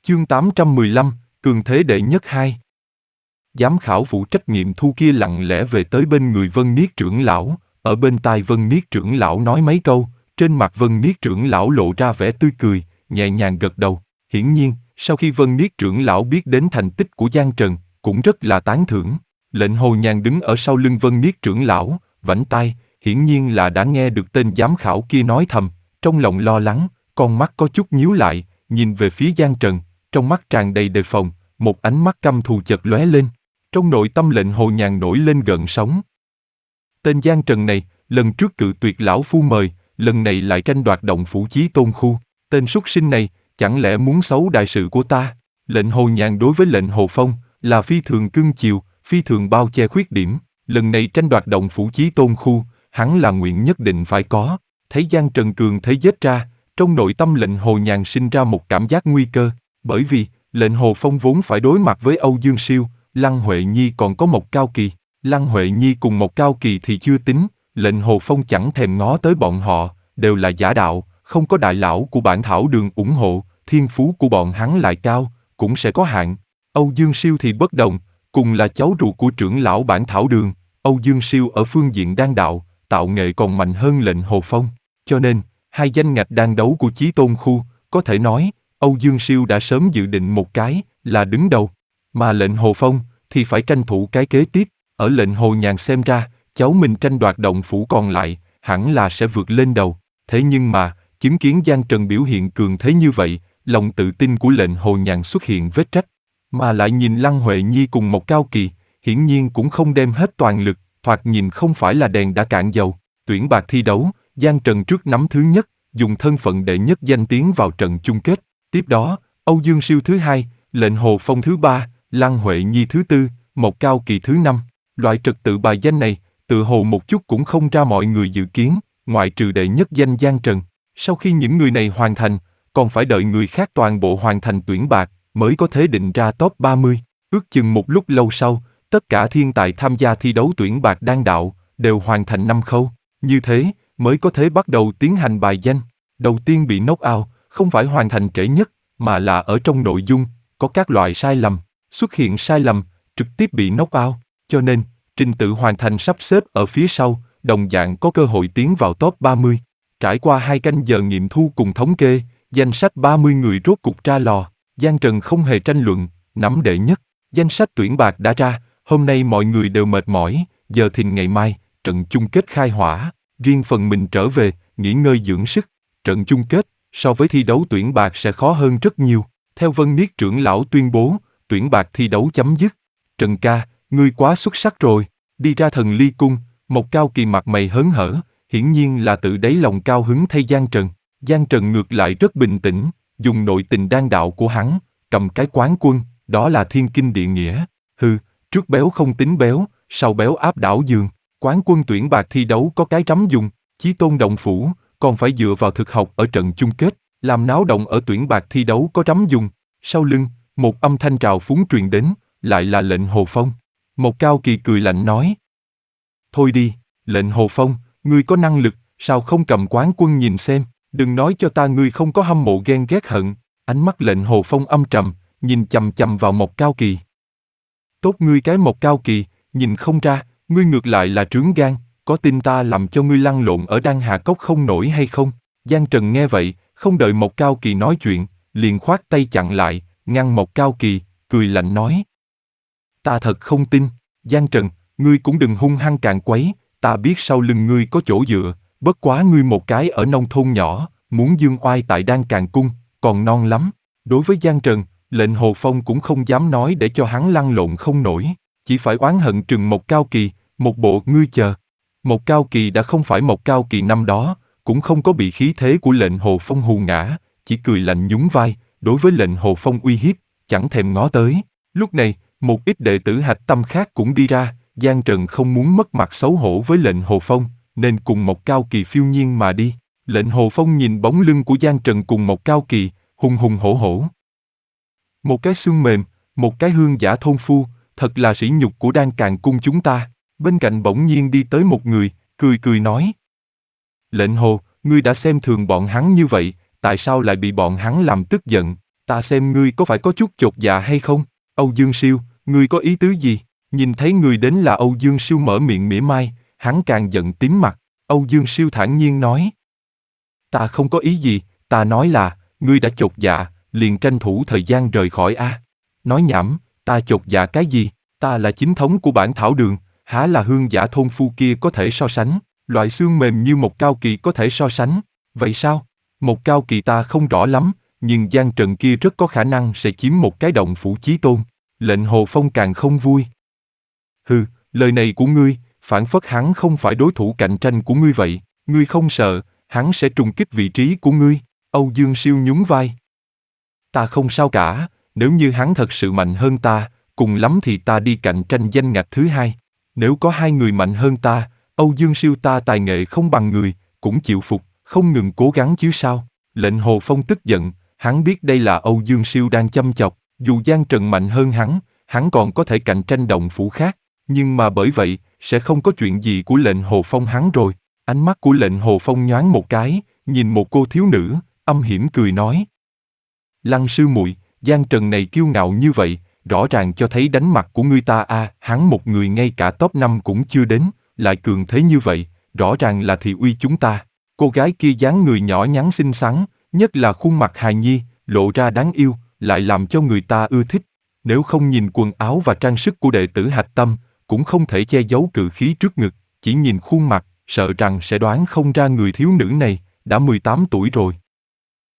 Chương 815, Cường Thế Đệ Nhất 2. Giám khảo phụ trách nghiệm thu kia lặng lẽ về tới bên người Vân Niết trưởng lão, ở bên tai Vân Niết trưởng lão nói mấy câu, trên mặt Vân Niết trưởng lão lộ ra vẻ tươi cười, nhẹ nhàng gật đầu. Hiển nhiên, sau khi Vân Niết trưởng lão biết đến thành tích của Giang Trần, cũng rất là tán thưởng. Lệnh Hồ Nhàn đứng ở sau lưng Vân Niết trưởng lão, vảnh tai, hiển nhiên là đã nghe được tên giám khảo kia nói thầm, trong lòng lo lắng, con mắt có chút nhíu lại, nhìn về phía Giang Trần, trong mắt tràn đầy đề phòng, một ánh mắt căm thù chợt lóe lên. Trong nội tâm Lệnh Hồ Nhàn nổi lên gợn sóng. Tên Giang Trần này, lần trước cự tuyệt lão phu mời, lần này lại tranh đoạt động phủ Chí Tôn khu. Tên súc sinh này, chẳng lẽ muốn xấu đại sự của ta? Lệnh Hồ Nhàn đối với Lệnh Hồ Phong là phi thường cưng chiều, phi thường bao che khuyết điểm. Lần này tranh đoạt động phủ Chí Tôn khu, hắn là nguyện nhất định phải có. Thấy Giang Trần cường thế giết ra, trong nội tâm Lệnh Hồ Nhàn sinh ra một cảm giác nguy cơ, bởi vì Lệnh Hồ Phong vốn phải đối mặt với Âu Dương Siêu, Lăng Huệ Nhi còn có Mộc Cao Kỳ. Lăng Huệ Nhi cùng Mộc Cao Kỳ thì chưa tính, Lệnh Hồ Phong chẳng thèm ngó tới bọn họ, đều là giả đạo, không có đại lão của Bản Thảo Đường ủng hộ, thiên phú của bọn hắn lại cao, cũng sẽ có hạn. Âu Dương Siêu thì bất đồng, cùng là cháu ruột của trưởng lão Bản Thảo Đường, Âu Dương Siêu ở phương diện đan đạo, tạo nghệ còn mạnh hơn Lệnh Hồ Phong, cho nên, hai danh ngạch đan đấu của Chí Tôn khu, có thể nói, Âu Dương Siêu đã sớm dự định một cái, là đứng đầu, mà Lệnh Hồ Phong thì phải tranh thủ cái kế tiếp. Ở Lệnh Hồ Nhàn xem ra, cháu mình tranh đoạt động phủ còn lại, hẳn là sẽ vượt lên đầu. Thế nhưng mà, chứng kiến Giang Trần biểu hiện cường thế như vậy, lòng tự tin của Lệnh Hồ Nhàn xuất hiện vết rách. Mà lại nhìn Lăng Huệ Nhi cùng Mộc Cao Kỳ, hiển nhiên cũng không đem hết toàn lực, thoạt nhìn không phải là đèn đã cạn dầu. Tuyển bạc thi đấu, Giang Trần trước nắm thứ nhất, dùng thân phận đệ nhất danh tiến vào trận chung kết. Tiếp đó, Âu Dương Siêu thứ hai, Lệnh Hồ Phong thứ ba, Lăng Huệ Nhi thứ tư, Mộc Cao Kỳ thứ năm. Loại trật tự bài danh này, tự hồ một chút cũng không ra mọi người dự kiến, ngoại trừ đệ nhất danh Giang Trần. Sau khi những người này hoàn thành, còn phải đợi người khác toàn bộ hoàn thành tuyển bạc, mới có thể định ra top 30. Ước chừng một lúc lâu sau, tất cả thiên tài tham gia thi đấu tuyển bạc đan đạo, đều hoàn thành 5 khâu. Như thế, mới có thể bắt đầu tiến hành bài danh. Đầu tiên bị knock out, không phải hoàn thành trễ nhất, mà là ở trong nội dung, có các loại sai lầm. Xuất hiện sai lầm, trực tiếp bị knock out. Cho nên, trình tự hoàn thành sắp xếp ở phía sau, đồng dạng có cơ hội tiến vào top 30. Trải qua 2 canh giờ nghiệm thu cùng thống kê, danh sách 30 người rốt cục ra lò. Giang Trần không hề tranh luận, nắm đệ nhất. Danh sách tuyển bạc đã ra, hôm nay mọi người đều mệt mỏi, giờ thìn ngày mai, trận chung kết khai hỏa. Riêng phần mình trở về, nghỉ ngơi dưỡng sức. Trận chung kết, so với thi đấu tuyển bạc sẽ khó hơn rất nhiều. Theo Vân Niết trưởng lão tuyên bố, tuyển bạc thi đấu chấm dứt. Trần ca, ngươi quá xuất sắc rồi. Đi ra Thần Ly Cung, Mộc Cao Kỳ mặt mày hớn hở, hiển nhiên là tự đáy lòng cao hứng thay Giang Trần. Giang Trần ngược lại rất bình tĩnh, dùng nội tình đan đạo của hắn, cầm cái quán quân, đó là thiên kinh địa nghĩa. Hừ, trước béo không tính béo, sau béo áp đảo giường. Quán quân tuyển bạc thi đấu có cái trắm dùng, Chí Tôn động phủ, còn phải dựa vào thực học ở trận chung kết, làm náo động ở tuyển bạc thi đấu có trắm dùng. Sau lưng, một âm thanh trào phúng truyền đến, lại là Lệnh Hồ Phong. Mộc Cao Kỳ cười lạnh nói. Thôi đi, Lệnh Hồ Phong, ngươi có năng lực, sao không cầm quán quân nhìn xem, đừng nói cho ta ngươi không có hâm mộ ghen ghét hận. Ánh mắt Lệnh Hồ Phong âm trầm, nhìn chằm chằm vào Mộc Cao Kỳ. Tốt ngươi cái Mộc Cao Kỳ, nhìn không ra, ngươi ngược lại là trướng gan, có tin ta làm cho ngươi lăn lộn ở Đan Hà Cốc không nổi hay không? Giang Trần nghe vậy, không đợi Mộc Cao Kỳ nói chuyện, liền khoát tay chặn lại, ngăn Mộc Cao Kỳ, cười lạnh nói. Ta thật không tin, Giang Trần, ngươi cũng đừng hung hăng càn quấy, ta biết sau lưng ngươi có chỗ dựa, bất quá ngươi một cái ở nông thôn nhỏ, muốn dương oai tại Đan Càn Cung, còn non lắm. Đối với Giang Trần, Lệnh Hồ Phong cũng không dám nói để cho hắn lăn lộn không nổi, chỉ phải oán hận trừng Mộc Cao Kỳ, một bộ ngươi chờ. Mộc Cao Kỳ đã không phải Mộc Cao Kỳ năm đó, cũng không có bị khí thế của Lệnh Hồ Phong hù ngã, chỉ cười lạnh nhún vai, đối với Lệnh Hồ Phong uy hiếp, chẳng thèm ngó tới. Lúc này, một ít đệ tử hạch tâm khác cũng đi ra, Giang Trần không muốn mất mặt xấu hổ với Lệnh Hồ Phong, nên cùng Mộc Cao Kỳ phiêu nhiên mà đi. Lệnh Hồ Phong nhìn bóng lưng của Giang Trần cùng Mộc Cao Kỳ, hùng hùng hổ hổ. Một cái xương mềm, một cái hương giả thôn phu, thật là sỉ nhục của Đan Càn Cung chúng ta. Bên cạnh bỗng nhiên đi tới một người, cười cười nói. Lệnh Hồ, ngươi đã xem thường bọn hắn như vậy, tại sao lại bị bọn hắn làm tức giận? Ta xem ngươi có phải có chút chột dạ hay không? Âu Dương Siêu, ngươi có ý tứ gì? Nhìn thấy người đến là Âu Dương Siêu mở miệng mỉa mai, hắn càng giận tím mặt. Âu Dương Siêu thản nhiên nói. Ta không có ý gì, ta nói là, ngươi đã chột dạ, liền tranh thủ thời gian rời khỏi a. Nói nhảm, ta chột dạ cái gì? Ta là chính thống của bản thảo đường, há là hương giả thôn phu kia có thể so sánh, loại xương mềm như một cao kỳ có thể so sánh. Vậy sao? Một cao kỳ ta không rõ lắm, nhưng Giang Trần kia rất có khả năng sẽ chiếm một cái động phủ chí tôn. Lệnh Hồ Phong càng không vui. Hừ, lời này của ngươi, phản phất hắn không phải đối thủ cạnh tranh của ngươi vậy, ngươi không sợ, hắn sẽ trùng kích vị trí của ngươi. Âu Dương Siêu nhún vai. Ta không sao cả, nếu như hắn thật sự mạnh hơn ta, cùng lắm thì ta đi cạnh tranh danh ngạch thứ hai. Nếu có hai người mạnh hơn ta, Âu Dương Siêu ta tài nghệ không bằng người, cũng chịu phục, không ngừng cố gắng chứ sao. Lệnh Hồ Phong tức giận, hắn biết đây là Âu Dương Siêu đang châm chọc, dù Giang Trần mạnh hơn hắn còn có thể cạnh tranh động phủ khác, nhưng mà bởi vậy, sẽ không có chuyện gì của Lệnh Hồ Phong hắn rồi. Ánh mắt của Lệnh Hồ Phong nhoáng một cái, nhìn một cô thiếu nữ, âm hiểm cười nói. Lăng sư muội, Giang Trần này kiêu ngạo như vậy, rõ ràng cho thấy đánh mặt của ngươi ta a, hắn một người ngay cả top 5 cũng chưa đến, lại cường thế như vậy, rõ ràng là thị uy chúng ta. Cô gái kia dáng người nhỏ nhắn xinh xắn, nhất là khuôn mặt hài nhi, lộ ra đáng yêu, lại làm cho người ta ưa thích. Nếu không nhìn quần áo và trang sức của đệ tử Hạch Tâm, cũng không thể che giấu cự khí trước ngực, chỉ nhìn khuôn mặt, sợ rằng sẽ đoán không ra người thiếu nữ này, đã 18 tuổi rồi.